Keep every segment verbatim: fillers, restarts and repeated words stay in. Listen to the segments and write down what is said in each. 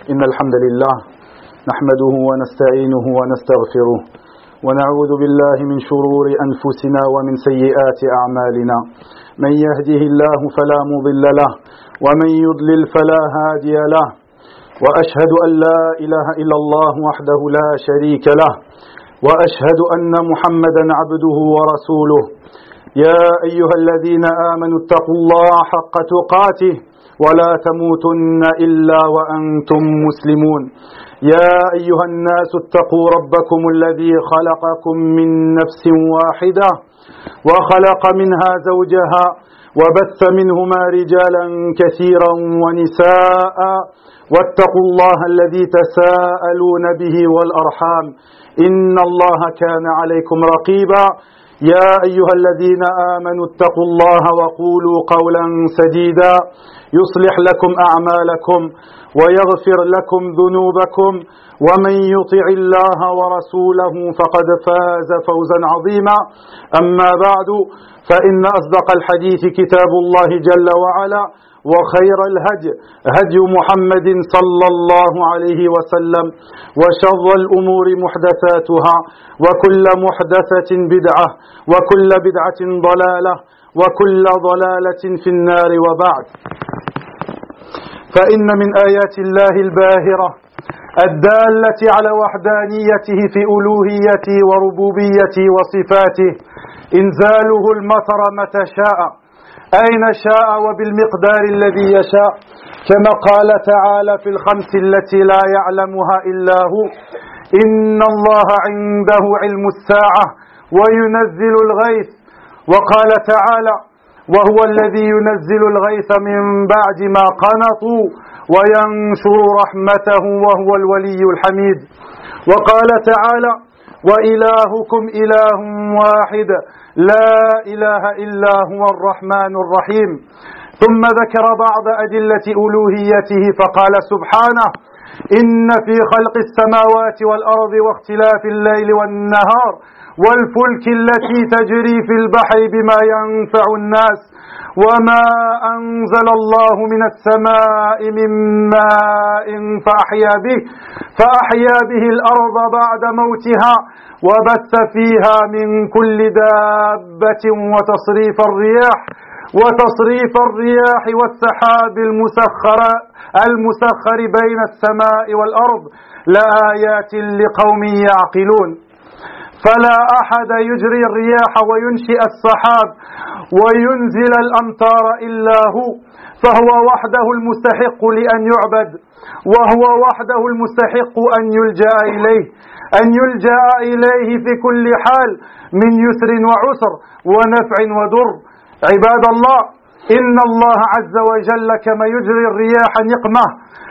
إن الحمد لله نحمده ونستعينه ونستغفره ونعوذ بالله من شرور أنفسنا ومن سيئات أعمالنا. من يهده الله فلا مضل له ومن يضلل فلا هادي له، وأشهد أن لا إله إلا الله وحده لا شريك له، وأشهد أن محمدا عبده ورسوله. يا أيها الذين آمنوا اتقوا الله حق تقاته ولا تموتن إلا وأنتم مسلمون. يا أيها الناس اتقوا ربكم الذي خلقكم من نفس واحدة وخلق منها زوجها وبث منهما رجالا كثيرا ونساء، واتقوا الله الذي تساءلون به والأرحام إن الله كان عليكم رقيبا. يا أيها الذين آمنوا اتقوا الله وقولوا قولا سديدا يصلح لكم أعمالكم ويغفر لكم ذنوبكم، ومن يطع الله ورسوله فقد فاز فوزا عظيما. أما بعد، فإن أصدق الحديث كتاب الله جل وعلا، وخير الهدي هدي محمد صلى الله عليه وسلم، وشر الأمور محدثاتها، وكل محدثة بدعة، وكل بدعة ضلالة، وكل ضلالة في النار. وبعد، فإن من آيات الله الباهرة الدالة على وحدانيته في ألوهيته وربوبيته وصفاته إنزاله المطر متى شاء أين شاء وبالمقدار الذي يشاء، كما قال تعالى في الخمس التي لا يعلمها إلا هو: إن الله عنده علم الساعة وينزل الغيث. وقال تعالى: وهو الذي ينزل الغيث من بعد ما قنطوا وينشر رحمته وهو الولي الحميد. وقال تعالى: وإلهكم إله واحد لا إله إلا هو الرحمن الرحيم. ثم ذكر بعض أدلة ألوهيته فقال سبحانه: إن في خلق السماوات والأرض واختلاف الليل والنهار والفلك التي تجري في البحر بما ينفع الناس وما أنزل الله من السماء من ماء فأحيا به فأحيا به الأرض بعد موتها وبث فيها من كل دابة وتصريف الرياح وتصريف الرياح والسحاب المسخر المسخر بين السماء والأرض لآيات لقوم يعقلون. فلا أحد يجري الرياح وينشئ السحاب وينزل الأمطار إلا هو، فهو وحده المستحق لأن يعبد، وهو وحده المستحق أن يلجأ إليه أن يلجأ إليه في كل حال من يسر وعسر ونفع وضر. عباد الله، إن الله عز وجل كما يجري الرياح نقمة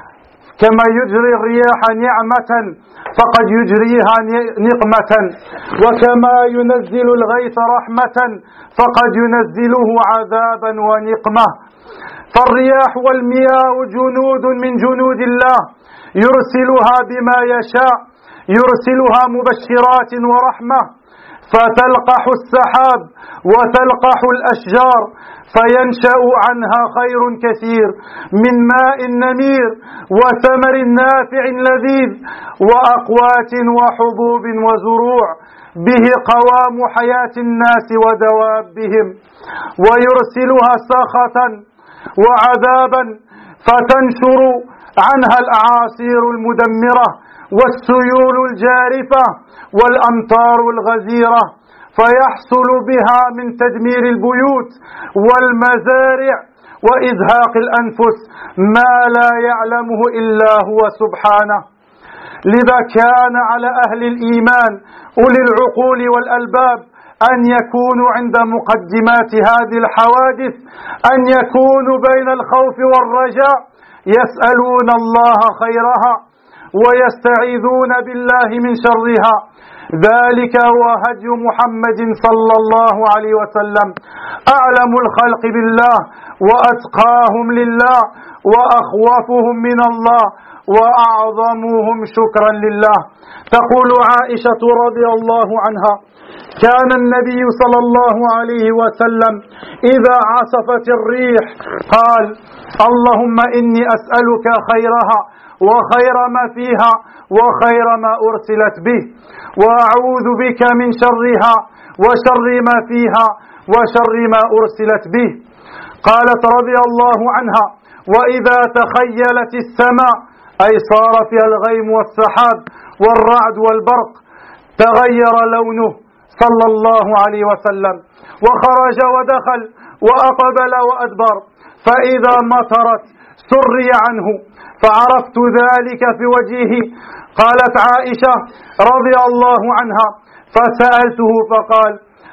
كما يجري الرياح نعمة فقد يجريها نقمة، وكما ينزل الغيث رحمة فقد ينزله عذابا ونقمة. فالرياح والمياه جنود من جنود الله يرسلها بما يشاء، يرسلها مبشرات ورحمة، فتلقح السحاب وتلقح الأشجار فينشأ عنها خير كثير من ماء نمير وثمر نافع لذيذ وأقوات وحبوب وزروع به قوام حياة الناس ودوابهم، ويرسلها سخطا وعذابا فتنشر عنها الأعاصير المدمرة والسيول الجارفة والأمطار الغزيرة، فيحصل بها من تدمير البيوت والمزارع وإزهاق الأنفس ما لا يعلمه إلا هو سبحانه. لذا كان على أهل الإيمان أولي العقول والألباب أن يكونوا عند مقدمات هذه الحوادث أن يكونوا بين الخوف والرجاء، يسألون الله خيرها ويستعيذون بالله من شرها. ذلك هو هدي محمد صلى الله عليه وسلم، أعلم الخلق بالله وأتقاهم لله وأخوفهم من الله وأعظمهم شكرا لله. تقول عائشة رضي الله عنها: كان النبي صلى الله عليه وسلم إذا عصفت الريح قال: اللهم إني أسألك خيرها وخير ما فيها وخير ما أرسلت به، وأعوذ بك من شرها وشر ما فيها وشر ما أرسلت به. قالت رضي الله عنها: وإذا تخيلت السماء، أي صار فيها الغيم والسحاب والرعد والبرق، تغير لونه صلى الله عليه وسلم، وخرج ودخل وأقبل وأدبر، فإذا مطرت سري عنه، فعرفت ذلك في وجهه. قالت عائشة رضي الله عنها: فسألته فقال: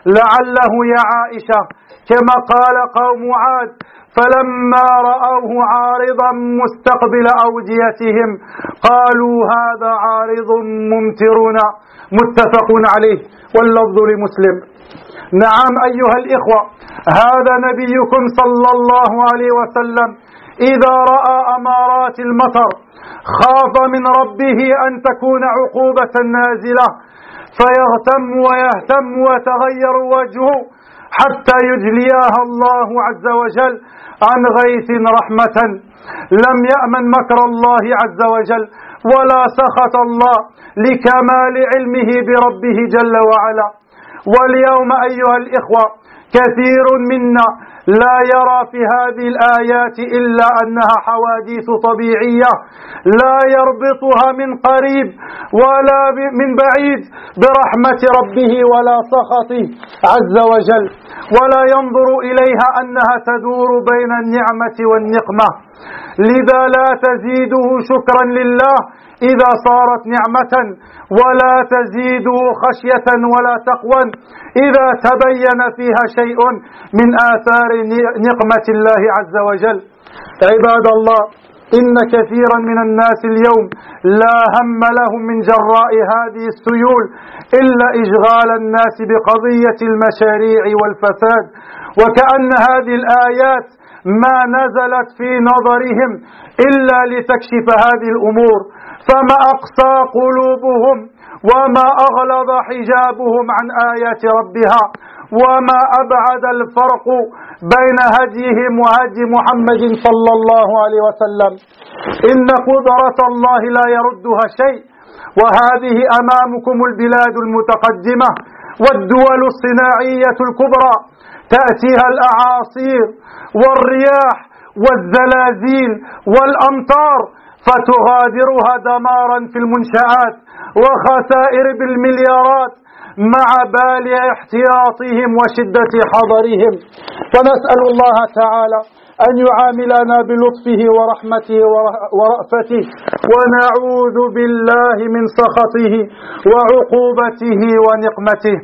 لعله يا عائشة كما قال قوم عاد فلما رأوه عارضا مستقبل أوديتهم قالوا هذا عارض ممطرنا، متفق عليه، واللفظ لمسلم. نعم أيها الإخوة، هذا نبيكم صلى الله عليه وسلم إذا رأى أمارات المطر خاف من ربه أن تكون عقوبة نازلة، فيغتم ويهتم ويتغير وجهه حتى يجليها الله عز وجل عن غيث رحمة. لم يأمن مكر الله عز وجل ولا سخط الله لكمال علمه بربه جل وعلا. واليوم أيها الإخوة كثير منا لا يرى في هذه الآيات إلا أنها حوادث طبيعية لا يربطها من قريب ولا من بعيد برحمة ربه ولا سخطه عز وجل، ولا ينظر إليها أنها تدور بين النعمة والنقمة، لذا لا تزيده شكرا لله إذا صارت نعمة، ولا تزيده خشية ولا تقوى إذا تبين فيها شيء من آثار نقمة الله عز وجل. عباد الله، إن كثيرا من الناس اليوم لا هم لهم من جراء هذه السيول إلا إشغال الناس بقضية المشاريع والفساد، وكأن هذه الآيات ما نزلت في نظرهم إلا لتكشف هذه الأمور، فما أقسى قلوبهم وما أغلظ حجابهم عن آيات ربها، وما أبعد الفرق بين هديهم وهدي محمد صلى الله عليه وسلم. إن قدرة الله لا يردها شيء، وهذه أمامكم البلاد المتقدمة والدول الصناعية الكبرى تأتيها الأعاصير والرياح والزلازل والأمطار فتغادرها دمارا في المنشآت وخسائر بالمليارات مع بالغ احتياطهم وشدة حذرهم. فنسأل الله تعالى أن يعاملنا بلطفه ورحمته ورأفته، ونعوذ بالله من سخطه وعقوبته ونقمته.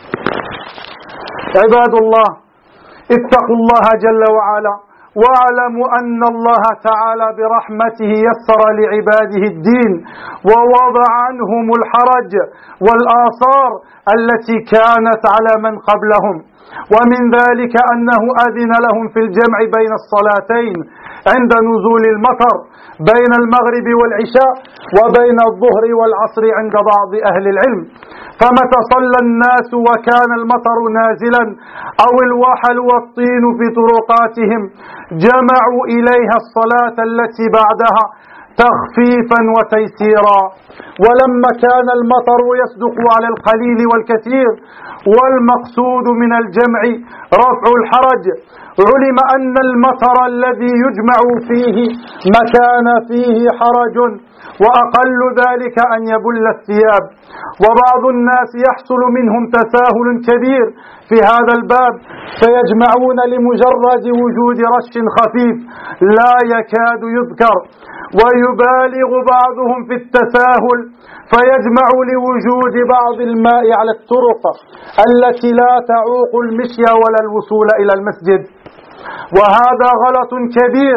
عباد الله، اتقوا الله جل وعلا، واعلموا أن الله تعالى برحمته يسر لعباده الدين ووضع عنهم الحرج والآثار التي كانت على من قبلهم، ومن ذلك أنه أذن لهم في الجمع بين الصلاتين عند نزول المطر، بين المغرب والعشاء وبين الظهر والعصر عند بعض أهل العلم. فمتى صلى الناس وكان المطر نازلا أو الوحل والطين في طرقاتهم جمعوا إليها الصلاة التي بعدها تخفيفا وتيسيرا. ولما كان المطر يصدق على القليل والكثير والمقصود من الجمع رفع الحرج، علم أن المطر الذي يجمع فيه مكان فيه حرج، وأقل ذلك أن يبل الثياب. وبعض الناس يحصل منهم تساهل كبير في هذا الباب، فيجمعون لمجرد وجود رش خفيف لا يكاد يذكر، ويبالغ بعضهم في التساهل فيجمع لوجود بعض الماء على الطرق التي لا تعوق المشي ولا الوصول إلى المسجد، وهذا غلط كبير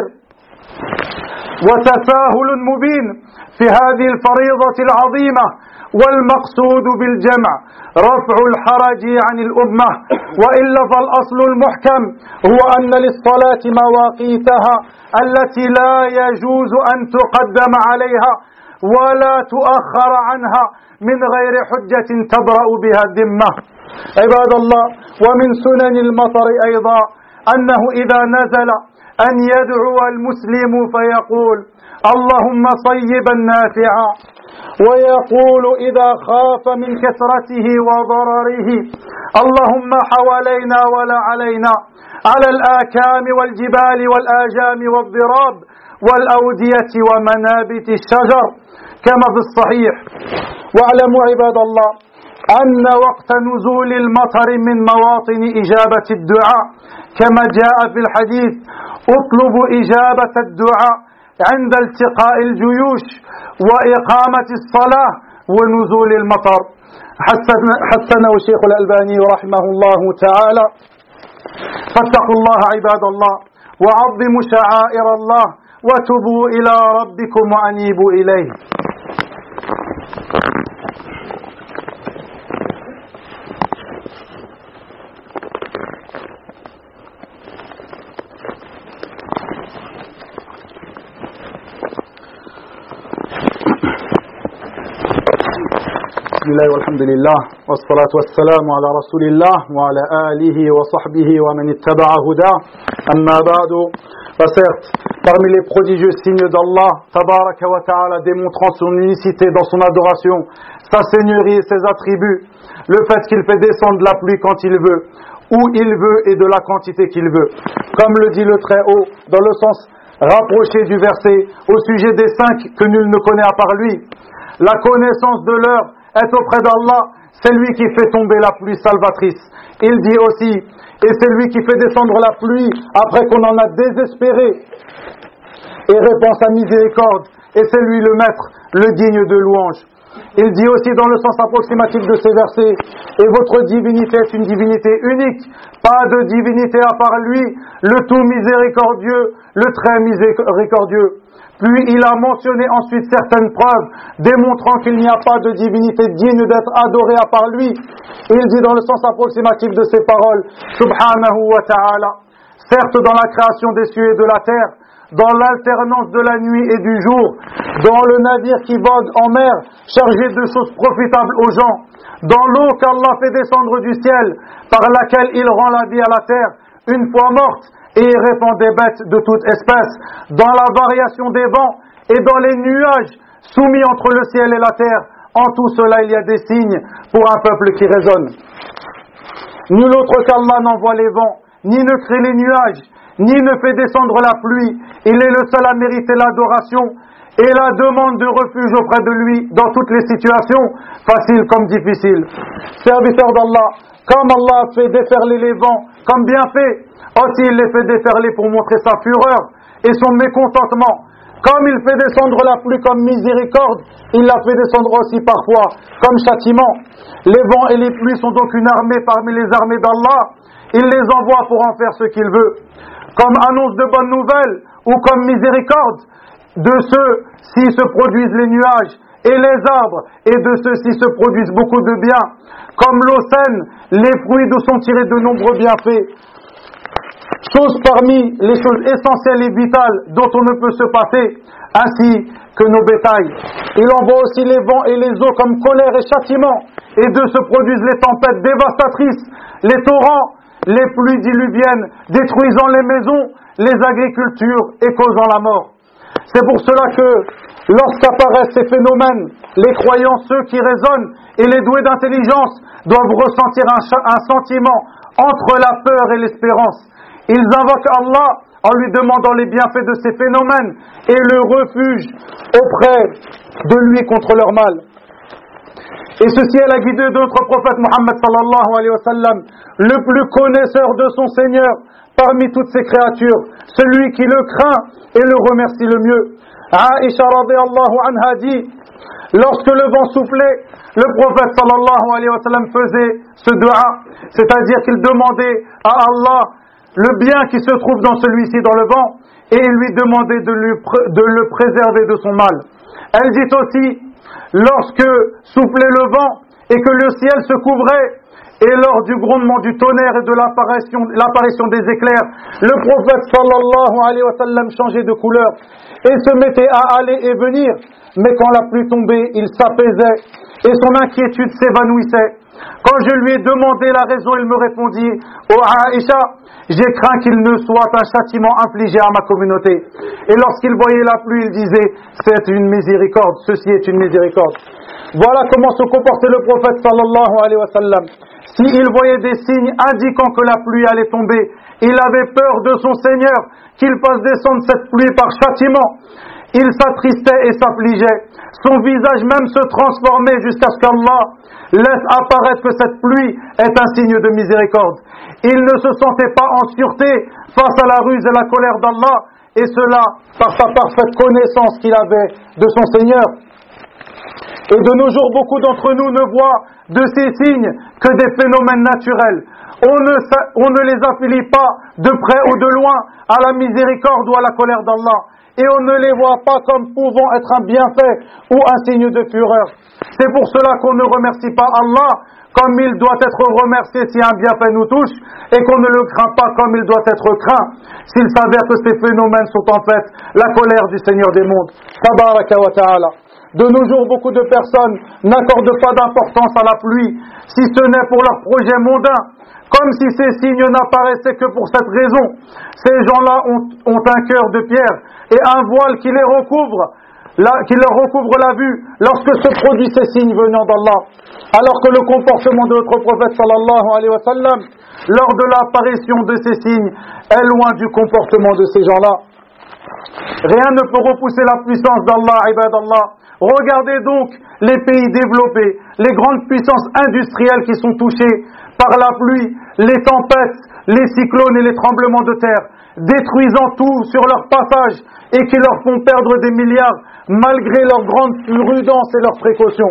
وتساهل مبين في هذه الفريضة العظيمة. والمقصود بالجمع رفع الحرج عن الأمة، وإلا فالأصل المحكم هو أن للصلاة مواقيتها التي لا يجوز أن تقدم عليها ولا تؤخر عنها من غير حجة تبرأ بها الذمة. عباد الله، ومن سنن المطر أيضا أنه إذا نزل أن يدعو المسلم فيقول اللهم صيبا نافعا، ويقول إذا خاف من كثرته وضرره اللهم حوالينا ولا علينا، على الآكام والجبال والآجام والضراب والأودية ومنابت الشجر، كما في الصحيح. واعلموا عباد الله أن وقت نزول المطر من مواطن إجابة الدعاء، كما جاء في الحديث اطلبوا إجابة الدعاء عند التقاء الجيوش وإقامة الصلاة ونزول المطر. حسنه الشيخ الألباني رحمه الله تعالى. فاتقوا الله عباد الله وعظموا شعائر الله وتوبوا إلى ربكم وأنيبوا إليه. بسم الله والحمد لله والصلاة والسلام على رسول الله وعلى آله وصحبه ومن اتبع هداه. أما بعد. Certes, parmi les prodigieux signes d'Allah tabaraka wa ta'ala démontrant son unicité dans son adoration, sa seigneurie et ses attributs, le fait qu'il fait descendre la pluie quand il veut, où il veut et de la quantité qu'il veut, comme le dit le Très-Haut dans le sens rapproché du verset au sujet des cinq que nul ne connaît à part lui. La connaissance de l'heure est auprès d'Allah, c'est lui qui fait tomber la pluie salvatrice. Il dit aussi, et c'est lui qui fait descendre la pluie après qu'on en a désespéré et répand sa miséricorde, et c'est lui le maître, le digne de louange. Il dit aussi dans le sens approximatif de ces versets, et votre divinité est une divinité unique, pas de divinité à part lui, le tout miséricordieux, le très miséricordieux. Puis il a mentionné ensuite certaines preuves démontrant qu'il n'y a pas de divinité digne d'être adorée à part lui. Il dit dans le sens approximatif de ces paroles, Subhanahu wa ta'ala, certes dans la création des cieux et de la terre, dans l'alternance de la nuit et du jour, dans le navire qui vogue en mer, chargé de choses profitables aux gens, dans l'eau qu'Allah fait descendre du ciel, par laquelle il rend la vie à la terre, une fois morte, et il répand des bêtes de toute espèce, dans la variation des vents et dans les nuages soumis entre le ciel et la terre. En tout cela, il y a des signes pour un peuple qui raisonne. Nul autre qu'Allah n'envoie les vents, ni ne crée les nuages, ni ne fait descendre la pluie. Il est le seul à mériter l'adoration et la demande de refuge auprès de lui dans toutes les situations, faciles comme difficiles. Serviteur d'Allah, comme Allah a fait déferler les vents comme bienfait, aussi il les fait déferler pour montrer sa fureur et son mécontentement. Comme il fait descendre la pluie comme miséricorde, il la fait descendre aussi parfois comme châtiment. Les vents et les pluies sont donc une armée parmi les armées d'Allah. Il les envoie pour en faire ce qu'il veut, comme annonce de bonnes nouvelles ou comme miséricorde. De ceux s'y se produisent les nuages et les arbres, et de ceux-ci se produisent beaucoup de biens, comme l'eau saine, les fruits d'où sont tirés de nombreux bienfaits. Chose parmi les choses essentielles et vitales dont on ne peut se passer, ainsi que nos bétails. Il envoie aussi les vents et les eaux comme colère et châtiment, et d'eux se produisent les tempêtes dévastatrices, les torrents, les pluies diluviennes, détruisant les maisons, les agricultures et causant la mort. C'est pour cela que lorsqu'apparaissent ces phénomènes, les croyants, ceux qui raisonnent et les doués d'intelligence doivent ressentir un, un sentiment entre la peur et l'espérance. Ils invoquent Allah en lui demandant les bienfaits de ces phénomènes et le refuge auprès de lui contre leur mal. Et ceci est la guidée de notre prophète Muhammad sallallahu alayhi wa sallam, le plus connaisseur de son Seigneur parmi toutes ses créatures, celui qui le craint et le remercie le mieux. Aïcha radiyallahu anha dit, lorsque le vent soufflait, le prophète sallallahu alayhi wa sallam faisait ce dua, c'est-à-dire qu'il demandait à Allah le bien qui se trouve dans celui-ci, dans le vent, et il lui demandait de, lui, de le préserver de son mal. Elle dit aussi, lorsque soufflait le vent et que le ciel se couvrait, et lors du grondement du tonnerre et de l'apparition, l'apparition des éclairs, le prophète sallallahu alayhi wa sallam changeait de couleur et se mettait à aller et venir, mais quand la pluie tombait, il s'apaisait et son inquiétude s'évanouissait. Quand je lui ai demandé la raison, il me répondit: ô Aïcha, j'ai craint qu'il ne soit un châtiment infligé à ma communauté. Et lorsqu'il voyait la pluie, il disait: c'est une miséricorde, ceci est une miséricorde. Voilà comment se comportait le prophète sallallahu alayhi wa sallam. S'il voyait des signes indiquant que la pluie allait tomber, il avait peur de son Seigneur qu'il fasse descendre cette pluie par châtiment. Il s'attristait et s'affligeait. Son visage même se transformait jusqu'à ce qu'Allah laisse apparaître que cette pluie est un signe de miséricorde. Il ne se sentait pas en sûreté face à la ruse et la colère d'Allah, et cela par sa parfaite connaissance qu'il avait de son Seigneur. Et de nos jours, beaucoup d'entre nous ne voient de ces signes que des phénomènes naturels. On ne, on ne les affilie pas de près ou de loin à la miséricorde ou à la colère d'Allah. Et on ne les voit pas comme pouvant être un bienfait ou un signe de fureur. C'est pour cela qu'on ne remercie pas Allah comme il doit être remercié si un bienfait nous touche, et qu'on ne le craint pas comme il doit être craint s'il s'avère que ces phénomènes sont en fait la colère du Seigneur des mondes. Tabaraka wa ta'ala. De nos jours, beaucoup de personnes n'accordent pas d'importance à la pluie, si ce n'est pour leurs projets mondains, comme si ces signes n'apparaissaient que pour cette raison. Ces gens-là ont, ont un cœur de pierre et un voile qui les recouvre, la, qui leur recouvre la vue lorsque se produisent ces signes venant d'Allah. Alors que le comportement de notre prophète sallallahu alayhi wa sallam, lors de l'apparition de ces signes, est loin du comportement de ces gens-là. Rien ne peut repousser la puissance d'Allah, ibadallah. Regardez donc les pays développés, les grandes puissances industrielles qui sont touchées par la pluie, les tempêtes, les cyclones et les tremblements de terre, détruisant tout sur leur passage et qui leur font perdre des milliards malgré leur grande prudence et leurs précautions.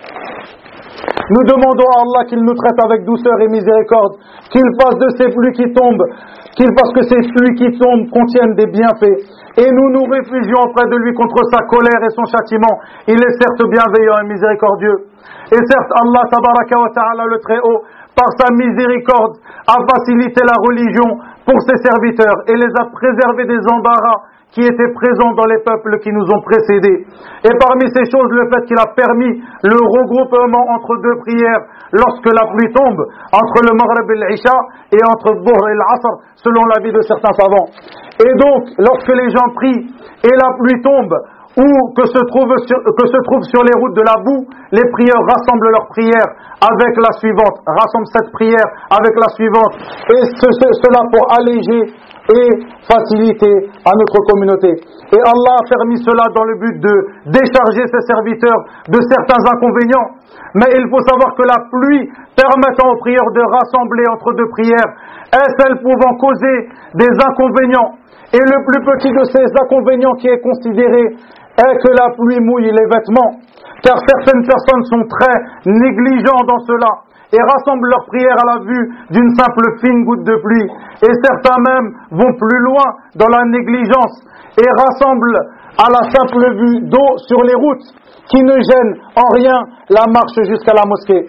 Nous demandons à Allah qu'il nous traite avec douceur et miséricorde, qu'il fasse de ces pluies qui tombent, qu'il fasse que ces pluies qui tombent contiennent des bienfaits. Et nous nous réfugions auprès de lui contre sa colère et son châtiment. Il est certes bienveillant et miséricordieux. Et certes, Allah tabaraka wa ta'ala le Très-Haut, par sa miséricorde, a facilité la religion pour ses serviteurs et les a préservés des embarras qui étaient présents dans les peuples qui nous ont précédés. Et parmi ces choses, le fait qu'il a permis le regroupement entre deux prières lorsque la pluie tombe, entre le Maghrib et l'Isha et entre Dhuhr et l'Asr, selon l'avis de certains savants. Et donc, lorsque les gens prient et la pluie tombe, ou que se trouve sur, que se trouve sur les routes de la boue, les prieurs rassemblent leurs prières avec la suivante, rassemblent cette prière avec la suivante, et ce, ce, cela pour alléger et faciliter à notre communauté. Et Allah a permis cela dans le but de décharger ses serviteurs de certains inconvénients. Mais il faut savoir que la pluie permettant aux prieurs de rassembler entre deux prières est celle pouvant causer des inconvénients. Et le plus petit de ces inconvénients qui est considéré est que la pluie mouille les vêtements. Car certaines personnes sont très négligentes dans cela et rassemblent leurs prières à la vue d'une simple fine goutte de pluie. Et certains même vont plus loin dans la négligence et rassemblent à la simple vue d'eau sur les routes qui ne gêne en rien la marche jusqu'à la mosquée.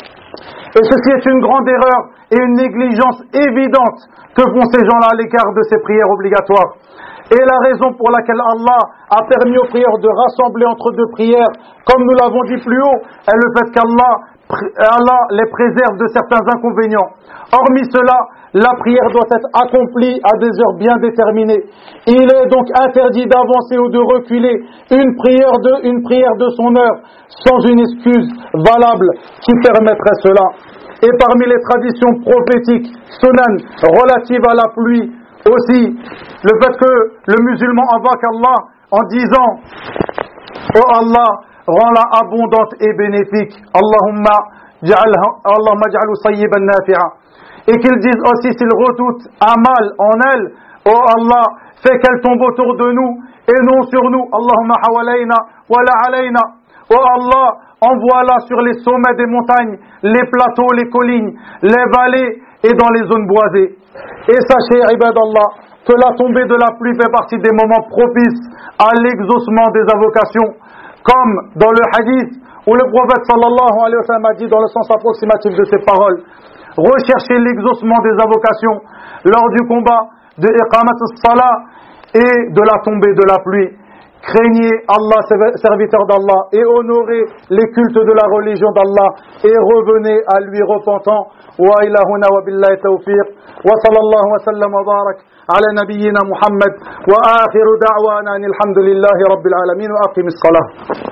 Et ceci est une grande erreur et une négligence évidente que font ces gens-là à l'écart de ces prières obligatoires. Et la raison pour laquelle Allah a permis aux prières de rassembler entre deux prières, comme nous l'avons dit plus haut, est le fait qu'Allah Allah les préserve de certains inconvénients. Hormis cela, la prière doit être accomplie à des heures bien déterminées. Il est donc interdit d'avancer ou de reculer une prière de, une prière de son heure sans une excuse valable qui permettrait cela. Et parmi les traditions prophétiques, sunan, relatives à la pluie, aussi, le fait que le musulman invoque Allah en disant: oh Allah, rends-la abondante et bénéfique. Allahumma ja'alhu sayyiban nafi'a. Et qu'ils disent aussi, s'ils redoutent un mal en elle: oh Allah, fais qu'elle tombe autour de nous et non sur nous. Allahumma hawalayna wa la alayna. Oh Allah, envoie-la sur les sommets des montagnes, les plateaux, les collines, les vallées et dans les zones boisées. Et sachez, ibadallah, que la tombée de la pluie fait partie des moments propices à l'exaucement des invocations, comme dans le hadith où le prophète sallallahu alayhi wa sallam a dit dans le sens approximatif de ses paroles: recherchez l'exaucement des invocations lors du combat de Iqamat as-Salah et de la tombée de la pluie. craignez Allah, serviteur d'Allah, et honorez les cultes de la religion d'Allah, et revenez à lui repentant. Wa ilahuna wa billahi tawfiq, wa sallallahu wa sallam wa barak ala nabiyyina Muhammad, wa akhiru da'wana alhamdulillahi rabbil alamin, wa aqimis salah.